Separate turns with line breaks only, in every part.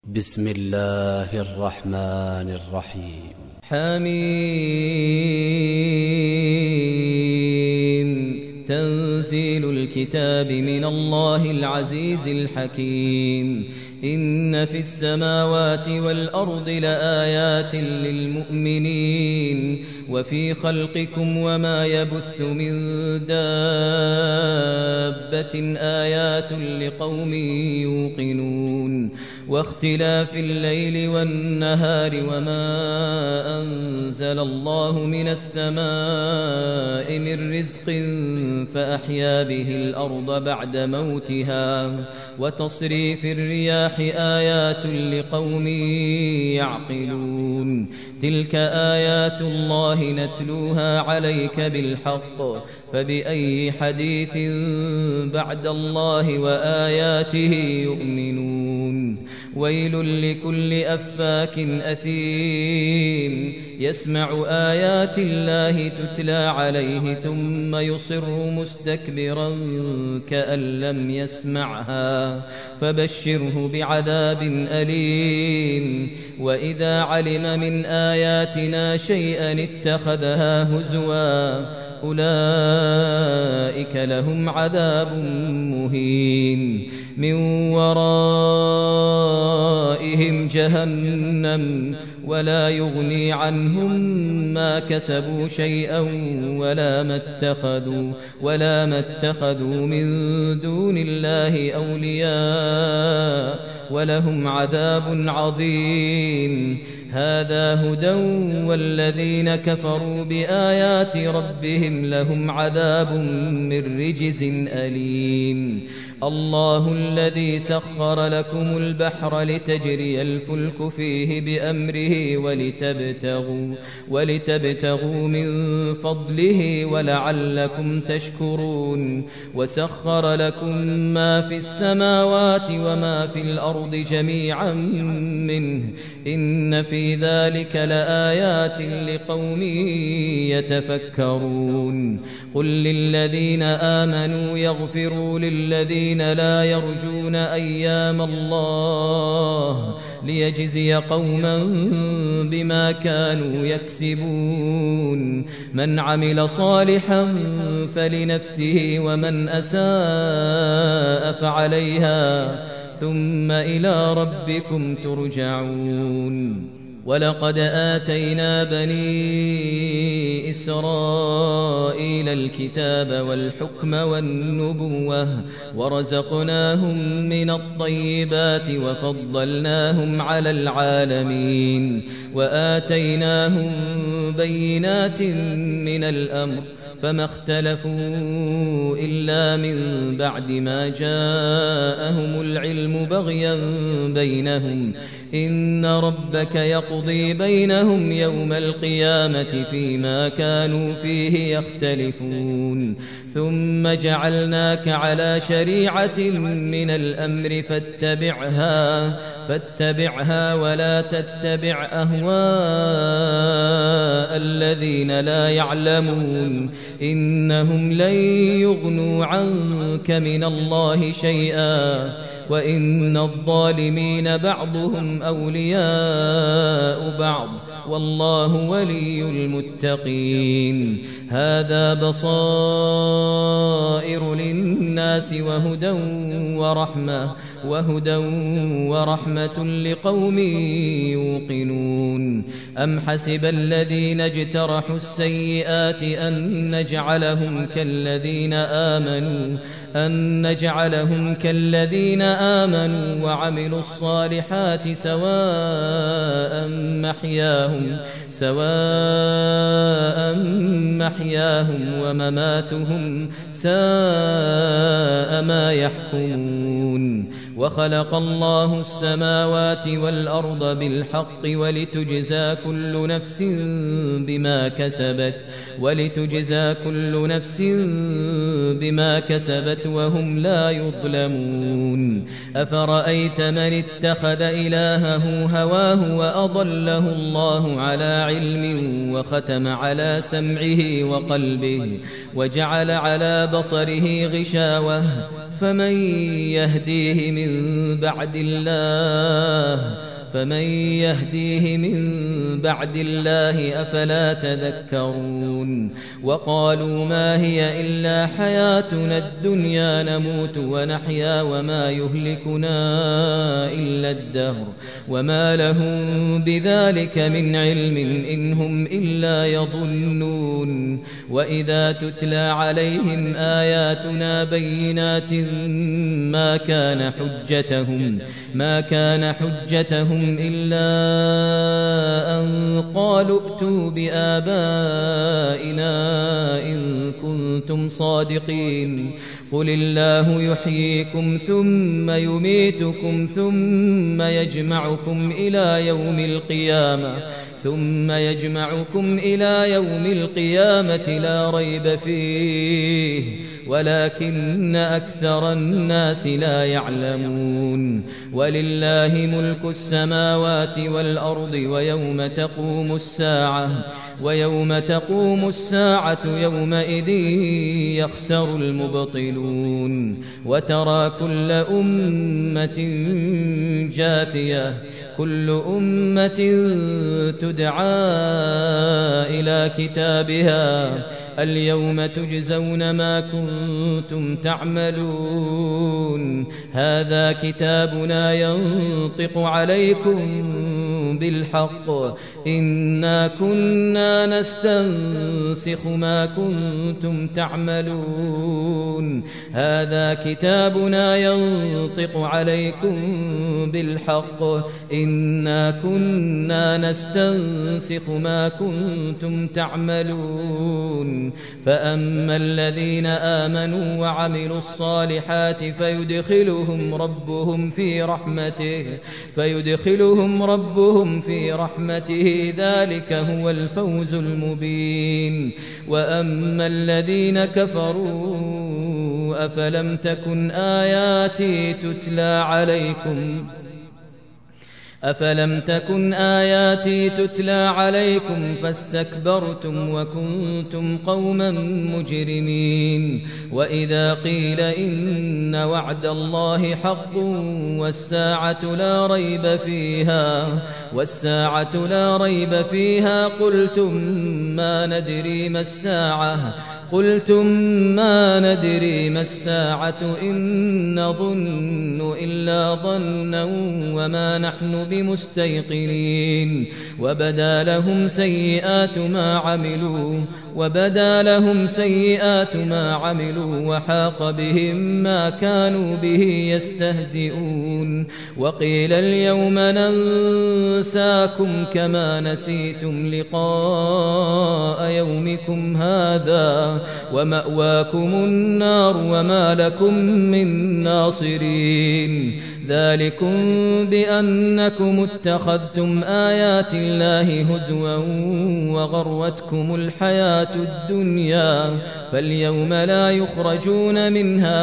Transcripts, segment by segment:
بسم الله الرحمن الرحيم.
حميم. تنزيل الكتاب من الله العزيز الحكيم. إن في السماوات والأرض لآيات للمؤمنين وفي خلقكم وما يبث من دابة آيات لقوم يوقنون واختلاف الليل والنهار وما أنزل الله من السماء من رزق فأحيا به الأرض بعد موتها وتصريف الرياح آيات لقوم يعقلون. تلك آيات الله نتلوها عليك بالحق فبأي حديث بعد الله وآياته يؤمنون. ويل لكل أفاك أثيم يسمع آيات الله تتلى عليه ثم يصر مستكبرا كأن لم يسمعها فبشره بعذاب أليم. وإذا علم من آياتنا شيئا اتخذها هزوا أولئك لهم عذاب مهين من ورائهم جهنم ولا يغني عنهم ما كسبوا شيئا ولا ما اتخذوا من دون الله أولياء ولهم عذاب عظيم. هذا هدى والذين كفروا بآيات ربهم لهم عذاب من رجز أليم. الله الذي سخر لكم البحر لتجري الفلك فيه بأمره ولتبتغوا من فضله ولعلكم تشكرون. وسخر لكم ما في السماوات وما في الأرض جميعا منه إن في ذلك لآيات لقوم يتفكرون. قل للذين آمنوا يغفروا للذين لا يرجون أيام الله ليجزي قوما بما كانوا يكسبون. من عمل صالحا فلنفسه ومن أساء فعليها ثم إلى ربكم ترجعون. ولقد آتينا بني إسرائيل الكتاب والحكم والنبوة ورزقناهم من الطيبات وفضلناهم على العالمين وآتيناهم بينات من الأمر فما اختلفوا إلا من بعد ما جاءهم العلم بغيا بينهم إن ربك يقضي بينهم يوم القيامة فيما كانوا فيه يختلفون. ثم جعلناك على شريعة من الأمر فاتبعها ولا تتبع أهواء الذين لا يعلمون إنهم لن يغنوا عنك من الله شيئا وإن الظالمين بعضهم أولياء بعض والله ولي المتقين. هذا بصائر للناس وهدى ورحمة لقوم يوقنون. أم حسب الذين اجترحوا السيئات أن نجعلهم كالذين آمنوا وعملوا الصالحات سواء محياهم ومماتهم ساء ما يحكمون. وخلق الله السماوات والأرض بالحق ولتجزى كل نفس بما كسبت وهم لا يظلمون. أفرأيت من اتخذ إلهه هواه وأضله الله على علم وختم على سمعه وقلبه وجعل على بصره غشاوة فمن يهديه من فمن يهديه من بعد الله أفلا تذكرون وقالوا ما هي إلا حياتنا الدنيا نموت ونحيا وما يهلكنا إلا الدهر وما لهم بذلك من علم إن هم إلا يظنون وإذا تتلى عليهم آياتنا بينات ما كان حجتهم إلا أن قالوا ائتوا بآبائنا إن كنتم صادقين قل الله يحييكم ثم يميتكم ثم يجمعكم إلى يوم القيامة لا ريب فيه ولكن أكثر الناس لا يعلمون ولله ملك السماوات والأرض ويوم تقوم الساعة يومئذ يخسر المبطلون وترى كل أمة جاثية كل أمة تدعى إلى كتابها اليوم تجزون ما كنتم تعملون هذا كتابنا ينطق عليكم بالحق إنا كنا نستنسخ ما كنتم تعملون هذا كتابنا ينطق عليكم بالحق إنا كنا نستنسخ ما كنتم تعملون فأما الذين آمنوا وعملوا الصالحات فيدخلهم ربهم في رحمته ذلك هو الفوز المبين وأما الذين كفروا أفلم تكن آياتي تتلى عليكم فاستكبرتم وكنتم قوما مجرمين وإذا قيل إن وعد الله حق والساعة لا ريب فيها قلتم ما ندري ما الساعة إن نظن إلا ظنا وما نحن بمستيقنين وبدا لهم سيئات ما عملوا وحاق بهم ما كانوا به يستهزئون وقيل اليوم ننساكم كما نسيتم لقاء يومكم هذا ومأواكم النار وما لكم من ناصرين ذلكم بأنكم اتخذتم آيات الله هزوا وغرتكم الحياة الدنيا فاليوم لا يخرجون منها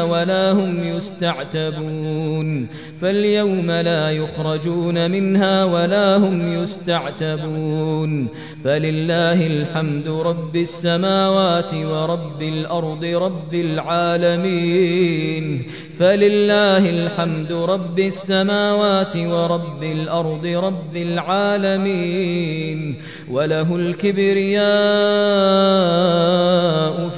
ولا هم يستعتبون فلله الحمد رب السماوات ورب الأرض رب العالمين وله الكبرياء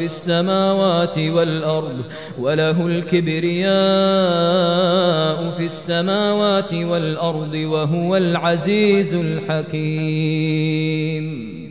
في السماوات والأرض وهو العزيز الحكيم